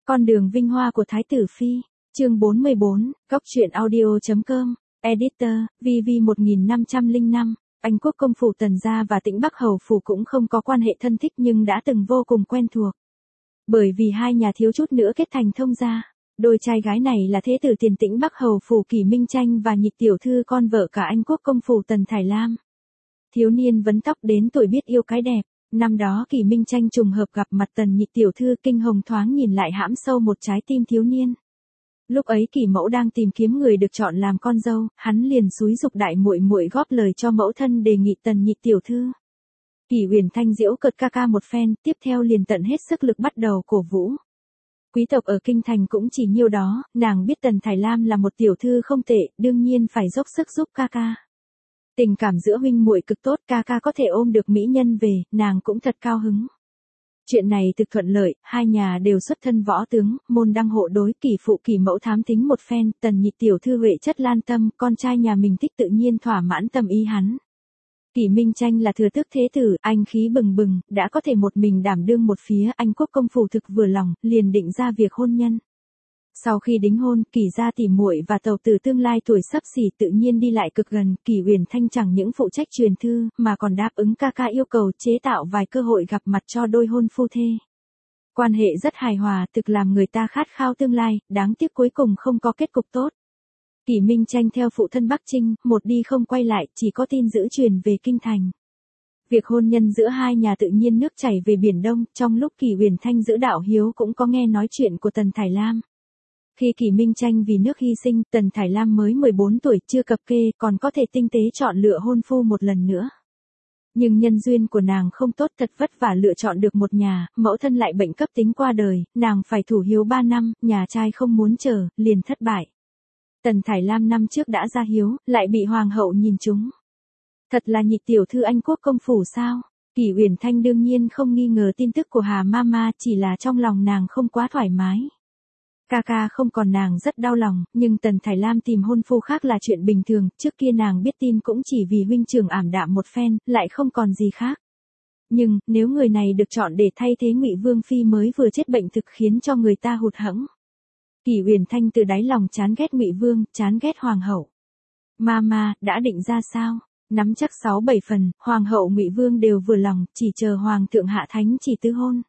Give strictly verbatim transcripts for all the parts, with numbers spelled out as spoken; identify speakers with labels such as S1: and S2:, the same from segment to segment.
S1: Con đường vinh hoa của Thái tử Phi, chương bốn mươi bốn, góc truyện audio.com, editor, vê vê một nghìn năm trăm lẻ năm, Anh quốc công phủ Tần gia và Tĩnh Bắc hầu phủ cũng không có quan hệ thân thích nhưng đã từng vô cùng quen thuộc. Bởi vì hai nhà thiếu chút nữa kết thành thông gia, đôi trai gái này là thế tử tiền Tĩnh Bắc hầu phủ Kỷ Minh Tranh và nhị tiểu thư con vợ cả Anh quốc công phủ Tần Thải Lam. Thiếu niên vấn tóc đến tuổi biết yêu cái đẹp. Năm đó Kỷ Minh Tranh trùng hợp gặp mặt Tần nhị tiểu thư, kinh hồng thoáng nhìn lại hãm sâu một trái tim thiếu niên. Lúc ấy Kỷ mẫu đang tìm kiếm người được chọn làm con dâu, hắn liền xúi giục đại muội muội góp lời cho mẫu thân đề nghị Tần nhị tiểu thư. Kỷ Uyển Thanh giễu cợt ca ca một phen, tiếp theo liền tận hết sức lực bắt đầu cổ vũ. Quý tộc ở kinh thành cũng chỉ nhiêu đó, nàng biết Tần Thải Lam là một tiểu thư không tệ, đương nhiên phải dốc sức giúp ca ca. Tình cảm giữa huynh muội cực tốt, ca ca có thể ôm được mỹ nhân về, nàng cũng thật cao hứng. Chuyện này thực thuận lợi, hai nhà đều xuất thân võ tướng, môn đăng hộ đối, Kỷ phụ Kỷ mẫu thám tính một phen, Tần nhị tiểu thư huệ chất lan tâm, con trai nhà mình thích tự nhiên thỏa mãn tâm ý hắn. Kỷ Minh Tranh là thừa tước thế tử, anh khí bừng bừng, đã có thể một mình đảm đương một phía, Anh quốc công phủ thực vừa lòng, liền định ra việc hôn nhân. Sau khi đính hôn, Kỷ gia tỉ muội và tàu tử tương lai tuổi sắp xỉ tự nhiên đi lại cực gần, Kỷ Uyển Thanh chẳng những phụ trách truyền thư, mà còn đáp ứng ca ca yêu cầu chế tạo vài cơ hội gặp mặt cho đôi hôn phu thê. Quan hệ rất hài hòa, thực làm người ta khát khao tương lai, đáng tiếc cuối cùng không có kết cục tốt. Kỷ Minh Tranh theo phụ thân Bắc Trinh, một đi không quay lại, chỉ có tin dữ truyền về kinh thành. Việc hôn nhân giữa hai nhà tự nhiên nước chảy về biển Đông, trong lúc Kỷ Uyển Thanh giữ đạo hiếu cũng có nghe nói chuyện của Tần Thải Lam. Khi Kỷ Minh Tranh vì nước hy sinh, Tần Thải Lam mới mười bốn tuổi, chưa cập kê, còn có thể tinh tế chọn lựa hôn phu một lần nữa. Nhưng nhân duyên của nàng không tốt, thật vất vả lựa chọn được một nhà, mẫu thân lại bệnh cấp tính qua đời, nàng phải thủ hiếu ba năm, nhà trai không muốn chờ, liền thất bại. Tần Thải Lam năm trước đã ra hiếu, lại bị hoàng hậu nhìn trúng. Thật là nhị tiểu thư Anh quốc công phủ sao? Kỷ Uyển Thanh đương nhiên không nghi ngờ tin tức của Hà Mama, chỉ là trong lòng nàng không quá thoải mái. Ca ca không còn nàng rất đau lòng, nhưng Tần Thải Lam tìm hôn phu khác là chuyện bình thường, trước kia nàng biết tin cũng chỉ vì huynh trưởng ảm đạm một phen, lại không còn gì khác. Nhưng, nếu người này được chọn để thay thế Ngụy Vương Phi mới vừa chết bệnh thực khiến cho người ta hụt hẫng. Kỷ Uyển Thanh từ đáy lòng chán ghét Ngụy Vương, chán ghét Hoàng hậu. Mama, đã định ra sao? Nắm chắc sáu bảy phần, Hoàng hậu Ngụy Vương đều vừa lòng, chỉ chờ Hoàng thượng hạ thánh chỉ tứ hôn.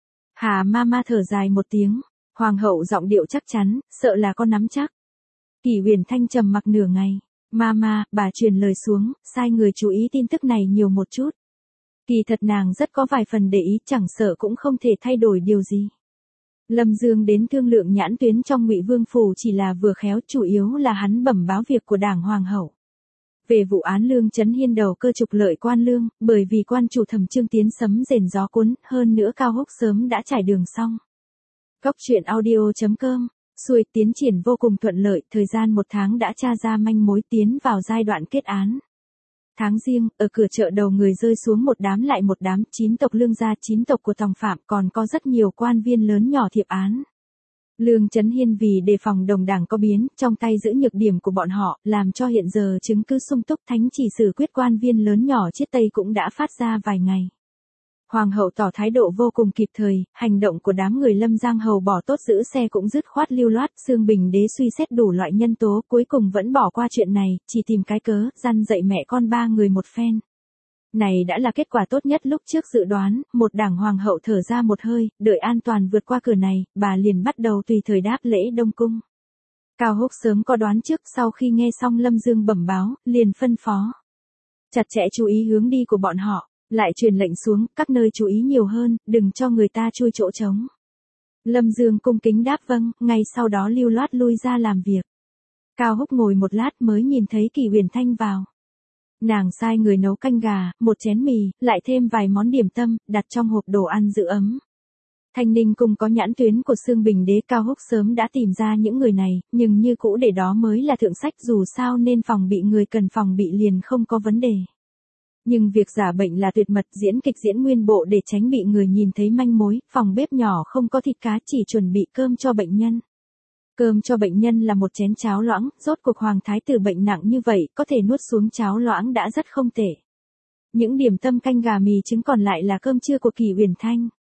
S1: Hà Mama thở dài một tiếng. Hoàng hậu giọng điệu chắc chắn, sợ là có nắm chắc. Kỷ Uyển Thanh trầm mặc nửa ngày. Mama, bà truyền lời xuống, sai người chú ý tin tức này nhiều một chút. Kỳ thật nàng rất có vài phần để ý, chẳng sợ cũng không thể thay đổi điều gì. Lâm Dương đến thương lượng nhãn tuyến trong Ngụy Vương phủ chỉ là vừa khéo, chủ yếu là hắn bẩm báo việc của đảng Hoàng hậu. Về vụ án Lương Chấn Hiên đầu cơ trục lợi quan lương, bởi vì quan chủ Thẩm Trương Tiến sấm rền gió cuốn, hơn nữa Cao Húc sớm đã trải đường xong. Góc truyện audio.com, xuôi tiến triển vô cùng thuận lợi, thời gian một tháng đã tra ra manh mối, tiến vào giai đoạn kết án. Tháng Giêng, ở cửa chợ đầu người rơi xuống một đám lại một đám, chín tộc Lương gia, chín tộc của tòng phạm, còn có rất nhiều quan viên lớn nhỏ thiệp án. Lương Chấn Hiên vì đề phòng đồng đảng có biến, trong tay giữ nhược điểm của bọn họ, làm cho hiện giờ chứng cứ sung túc, thánh chỉ xử quyết quan viên lớn nhỏ chiết tây cũng đã phát ra vài ngày. Hoàng hậu tỏ thái độ vô cùng kịp thời, hành động của đám người Lâm Giang hầu bỏ tốt giữ xe cũng dứt khoát lưu loát, Xương Bình đế suy xét đủ loại nhân tố, cuối cùng vẫn bỏ qua chuyện này, chỉ tìm cái cớ, răn dạy mẹ con ba người một phen. Này đã là kết quả tốt nhất lúc trước dự đoán, một đảng hoàng hậu thở ra một hơi, đợi an toàn vượt qua cửa này, bà liền bắt đầu tùy thời đáp lễ Đông cung. Cao Húc sớm có đoán trước, sau khi nghe xong Lâm Dương bẩm báo, liền phân phó. Chặt chẽ chú ý hướng đi của bọn họ. Lại truyền lệnh xuống, các nơi chú ý nhiều hơn, đừng cho người ta chui chỗ trống. Lâm Dương cung kính đáp vâng, ngay sau đó lưu loát lui ra làm việc. Cao Húc ngồi một lát mới nhìn thấy Kỷ Uyển Thanh vào. Nàng sai người nấu canh gà, một chén mì, lại thêm vài món điểm tâm, đặt trong hộp đồ ăn giữ ấm. Thanh Ninh cung có nhãn tuyến của Xương Bình đế, Cao Húc sớm đã tìm ra những người này, nhưng như cũ để đó mới là thượng sách, dù sao nên phòng bị người cần phòng bị liền không có vấn đề. Nhưng việc giả bệnh là tuyệt mật, diễn kịch diễn nguyên bộ để tránh bị người nhìn thấy manh mối, phòng bếp nhỏ không có thịt cá, chỉ chuẩn bị cơm cho bệnh nhân. Cơm cho bệnh nhân là một chén cháo loãng, rốt cuộc hoàng thái tử bệnh nặng như vậy, có thể nuốt xuống cháo loãng đã rất không tệ. Những điểm tâm canh gà mì trứng còn lại là cơm trưa của Kỷ Uyển Thanh.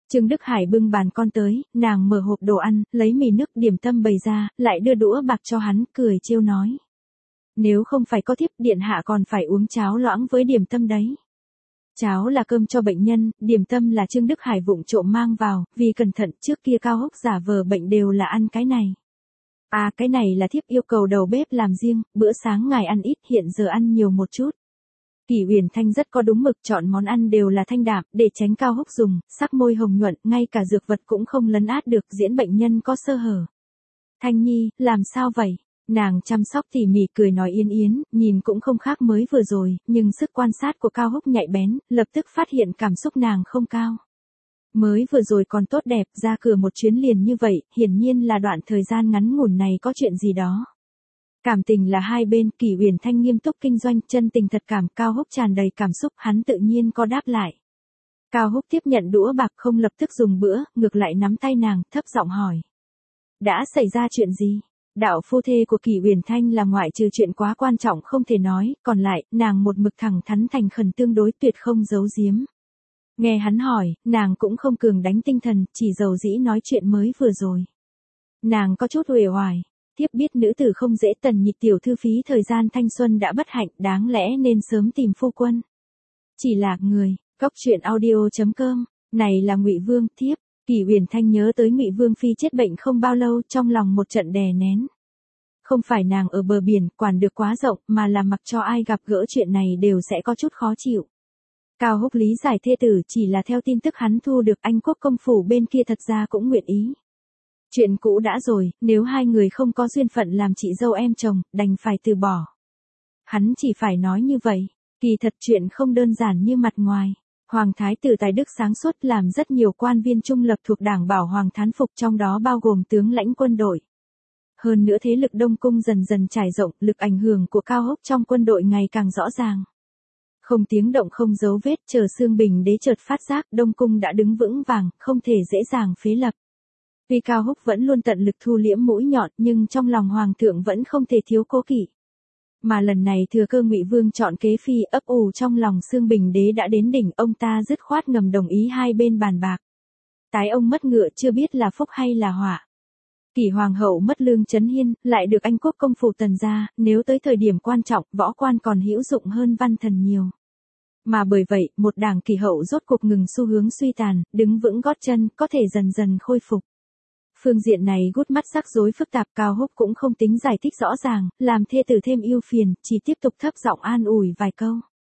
S1: Trương Đức Hải bưng bàn con tới, nàng mở hộp đồ ăn, lấy mì nước điểm tâm bày ra, lại đưa đũa bạc cho hắn, cười trêu nói. Nếu không phải có thiếp, điện hạ còn phải uống cháo loãng với điểm tâm đấy. Cháo là cơm cho bệnh nhân, điểm tâm là Trương Đức Hải vụng trộm mang vào, vì cẩn thận trước kia Cao Húc giả vờ bệnh đều là ăn cái này. À cái này là thiếp yêu cầu đầu bếp làm riêng, bữa sáng ngài ăn ít, hiện giờ ăn nhiều một chút. Kỷ Uyển Thanh rất có đúng mực, chọn món ăn đều là thanh đạm, để tránh Cao Húc dùng, sắc môi hồng nhuận, ngay cả dược vật cũng không lấn át được, diễn bệnh nhân có sơ hở. Thanh Nhi, làm sao vậy? Nàng chăm sóc tỉ mỉ cười nói yên yến, nhìn cũng không khác mới vừa rồi, nhưng sức quan sát của Cao Húc nhạy bén, lập tức phát hiện cảm xúc nàng không cao. Mới vừa rồi còn tốt đẹp, ra cửa một chuyến liền như vậy, hiển nhiên là đoạn thời gian ngắn ngủn này có chuyện gì đó. Cảm tình là hai bên, Kỷ Uyển Thanh nghiêm túc kinh doanh, chân tình thật cảm, Cao Húc tràn đầy cảm xúc, hắn tự nhiên có đáp lại. Cao Húc tiếp nhận đũa bạc không lập tức dùng bữa, ngược lại nắm tay nàng, thấp giọng hỏi. Đã xảy ra chuyện gì? Đạo phu thê của Kỷ Uyển Thanh là ngoại trừ chuyện quá quan trọng không thể nói, còn lại, nàng một mực thẳng thắn thành khẩn tương đối tuyệt không giấu giếm. Nghe hắn hỏi, nàng cũng không cường đánh tinh thần, chỉ dầu dĩ nói chuyện mới vừa rồi. Nàng có chút uể oải. Thiếp biết nữ tử không dễ, Tần Nhị tiểu thư phí thời gian thanh xuân đã bất hạnh, đáng lẽ nên sớm tìm phu quân. Chỉ là người, góc truyện audio chấm com, này là Ngụy Vương, thiếp. Kỷ Uyển Thanh nhớ tới Ngụy Vương phi chết bệnh không bao lâu, trong lòng một trận đè nén. Không phải nàng ở bờ biển, quản được quá rộng, mà là mặc cho ai gặp gỡ chuyện này đều sẽ có chút khó chịu. Cao Húc lý giải thê tử chỉ là theo tin tức hắn thu được, Anh quốc công phủ bên kia thật ra cũng nguyện ý. Chuyện cũ đã rồi, nếu hai người không có duyên phận làm chị dâu em chồng, đành phải từ bỏ. Hắn chỉ phải nói như vậy, kỳ thật chuyện không đơn giản như mặt ngoài. Hoàng thái tử tài đức sáng suốt làm rất nhiều quan viên trung lập thuộc đảng bảo hoàng thán phục, trong đó bao gồm tướng lãnh quân đội. Hơn nữa thế lực Đông Cung dần dần trải rộng, lực ảnh hưởng của Cao Húc trong quân đội ngày càng rõ ràng. Không tiếng động không dấu vết, chờ Xương Bình đế chợt phát giác, Đông Cung đã đứng vững vàng, không thể dễ dàng phế lập. Tuy Cao Húc vẫn luôn tận lực thu liễm mũi nhọn, nhưng trong lòng hoàng thượng vẫn không thể thiếu cố kỵ. Mà lần này thừa cơ Ngụy Vương chọn kế phi, ấp ủ trong lòng Xương Bình đế đã đến đỉnh, ông ta dứt khoát ngầm đồng ý hai bên bàn bạc. Tái ông mất ngựa chưa biết là phúc hay là họa. Kỷ hoàng hậu mất lương chấn hiên, lại được Anh quốc công phủ Tần gia, nếu tới thời điểm quan trọng, võ quan còn hữu dụng hơn văn thần nhiều. Mà bởi vậy, một đảng Kỷ hậu rốt cuộc ngừng xu hướng suy tàn, đứng vững gót chân, có thể dần dần khôi phục. Phương diện này gút mắt rắc rối phức tạp, Cao Húc cũng không tính giải thích rõ ràng, làm thê tử thêm ưu phiền, chỉ tiếp tục thấp giọng an ủi vài câu.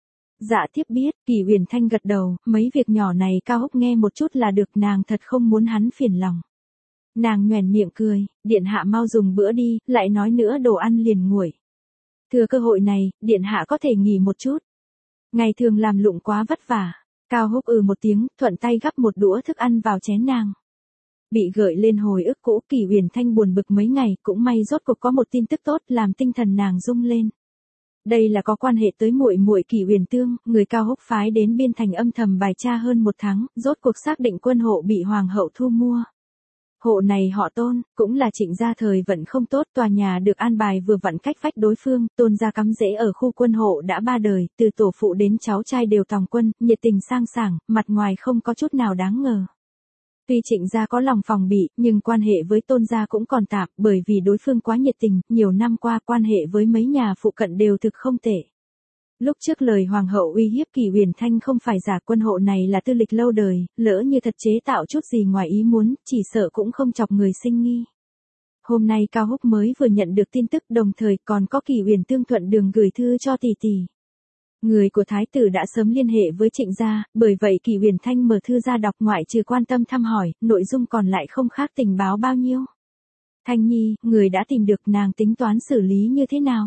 S1: Dạ thiếp biết, Kỷ Uyển Thanh gật đầu, mấy việc nhỏ này Cao Húc nghe một chút là được, nàng thật không muốn hắn phiền lòng. Nàng nhoẻn miệng cười, điện hạ mau dùng bữa đi, lại nói nữa đồ ăn liền nguội. Thừa cơ hội này, điện hạ có thể nghỉ một chút. Ngày thường làm lụng quá vất vả. Cao Húc ừ một tiếng, thuận tay gắp một đũa thức ăn vào chén nàng. Bị gợi lên hồi ức cũ, Kỷ Uyển Thanh buồn bực mấy ngày, cũng may rốt cuộc có một tin tức tốt làm tinh thần nàng rung lên. Đây là có quan hệ tới muội muội Kỷ Uyển Tương, người Cao Húc phái đến biên thành âm thầm bài tra hơn một tháng, rốt cuộc xác định quân hộ bị hoàng hậu thu mua. Hộ này họ Tôn, cũng là Trịnh gia thời vận không tốt, tòa nhà được an bài vừa vặn cách vách đối phương, Tôn gia cắm rễ ở khu quân hộ đã ba đời, từ tổ phụ đến cháu trai đều tòng quân, nhiệt tình sang sảng, mặt ngoài không có chút nào đáng ngờ. Tuy Trịnh gia có lòng phòng bị, nhưng quan hệ với Tôn gia cũng còn tạm, bởi vì đối phương quá nhiệt tình, nhiều năm qua quan hệ với mấy nhà phụ cận đều thực không tệ. Lúc trước lời hoàng hậu uy hiếp Kỷ Uyển Thanh không phải giả, quân hộ này là tư lịch lâu đời, lỡ như thật chế tạo chút gì ngoài ý muốn, chỉ sợ cũng không chọc người sinh nghi. Hôm nay Cao Húc mới vừa nhận được tin tức, đồng thời còn có Kỷ Uyển Tương thuận đường gửi thư cho tỷ tỷ. Người của thái tử đã sớm liên hệ với Trịnh gia, bởi vậy Kỷ Uyển Thanh mở thư ra đọc, ngoại trừ quan tâm thăm hỏi, nội dung còn lại không khác tình báo bao nhiêu. Thanh Nhi, người đã tìm được, nàng tính toán xử lý như thế nào?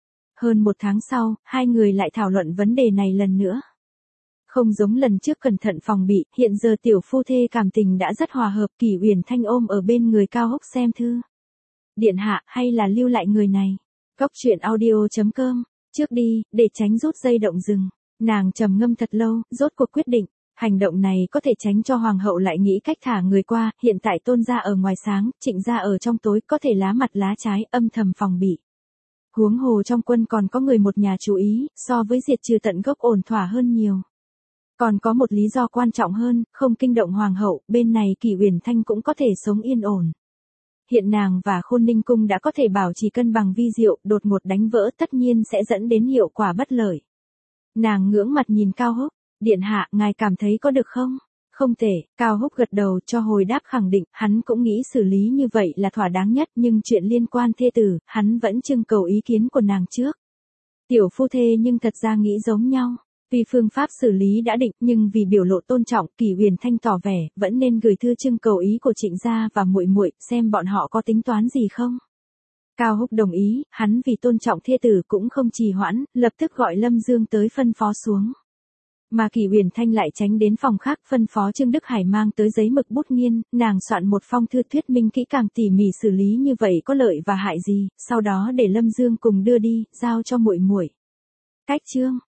S1: Hơn một tháng sau, hai người lại thảo luận vấn đề này lần nữa. Không giống lần trước cẩn thận phòng bị, hiện giờ tiểu phu thê cảm tình đã rất hòa hợp, Kỷ Uyển Thanh ôm ở bên người Cao Húc xem thư. Điện hạ, hay là lưu lại người này? Góc truyện audio chấm com, trước đi, để tránh rút dây động rừng. Nàng trầm ngâm thật lâu, rốt cuộc quyết định. Hành động này có thể tránh cho hoàng hậu lại nghĩ cách thả người qua, hiện tại Tôn gia ở ngoài sáng, Trịnh gia ở trong tối, có thể lá mặt lá trái, âm thầm phòng bị. Huống hồ trong quân còn có người một nhà chú ý, so với diệt trừ tận gốc ổn thỏa hơn nhiều. Còn có một lý do quan trọng hơn, không kinh động hoàng hậu, bên này Kỷ Uyển Thanh cũng có thể sống yên ổn. Hiện nàng và Khôn Ninh cung đã có thể bảo trì cân bằng vi diệu, đột ngột đánh vỡ tất nhiên sẽ dẫn đến hiệu quả bất lợi. Nàng ngưỡng mặt nhìn Cao Húc, điện hạ, ngài cảm thấy có được không? Không thể, Cao Húc gật đầu cho hồi đáp khẳng định, hắn cũng nghĩ xử lý như vậy là thỏa đáng nhất, nhưng chuyện liên quan thê tử, hắn vẫn trưng cầu ý kiến của nàng trước. Tiểu phu thê nhưng thật ra nghĩ giống nhau. Vì phương pháp xử lý đã định, nhưng vì biểu lộ tôn trọng, Kỷ Uyển Thanh tỏ vẻ, vẫn nên gửi thư trưng cầu ý của Trịnh gia và muội muội, xem bọn họ có tính toán gì không. Cao Húc đồng ý, hắn vì tôn trọng thê tử cũng không trì hoãn, lập tức gọi Lâm Dương tới phân phó xuống. Mà Kỷ Uyển Thanh lại tránh đến phòng khác, phân phó Trương Đức Hải mang tới giấy mực bút nghiên, nàng soạn một phong thư thuyết minh kỹ càng tỉ mỉ xử lý như vậy có lợi và hại gì, sau đó để Lâm Dương cùng đưa đi, giao cho muội muội. Cách chương